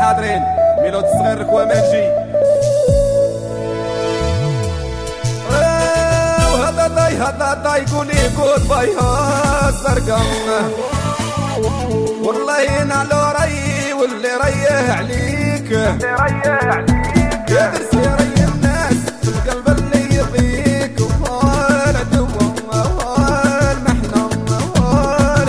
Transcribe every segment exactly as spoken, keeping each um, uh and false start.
حاضرين ميلود الصغير ركوة ماشي. وهذا داي هذا داي قولي قول باي الزرقا والله نعلو ري واللي ريه عليك اللي ريه عليك يا درسي ري الناس في القلب اللي يضيك وهو العدو وهو المحنة وهو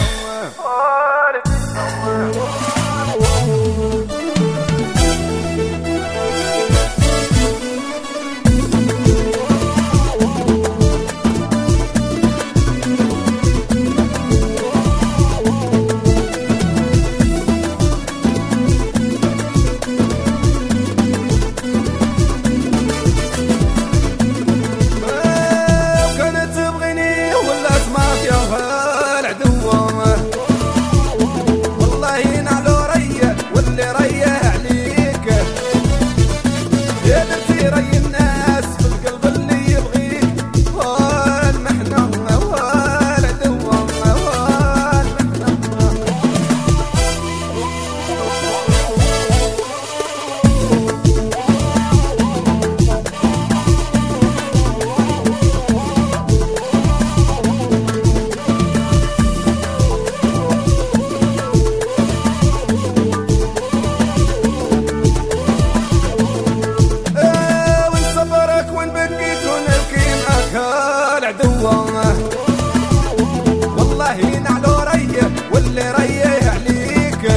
والله نعلو ريه واللي ريه عليك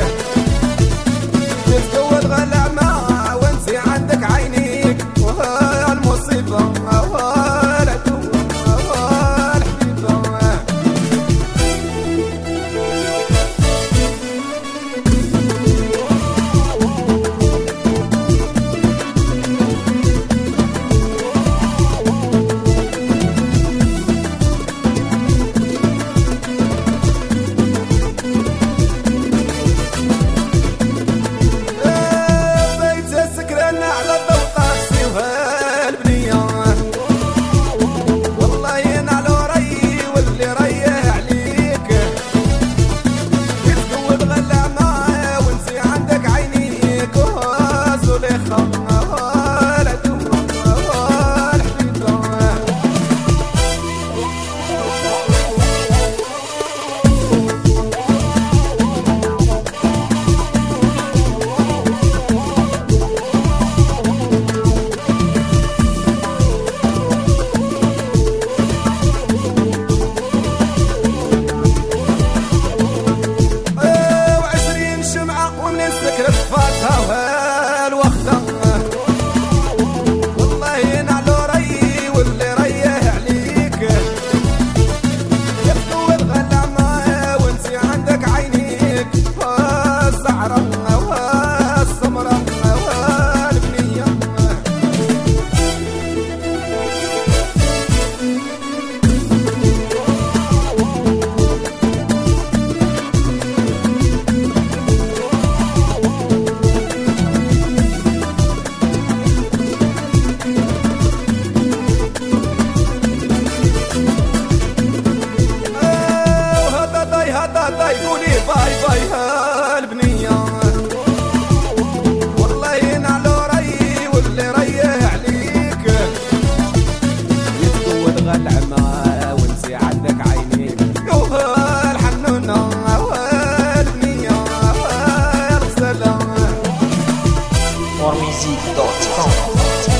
تتقوى الغلامة وانسي عندك عينيك وها المصيبة وها العدو وها الحبيبة. يقولي باي باي هالبنية والله نعلو ري واللي ريه عليك يتقود غالعمة وانسي عندك عينيك يوها الحنونة والبنية والسلام warmusic dot com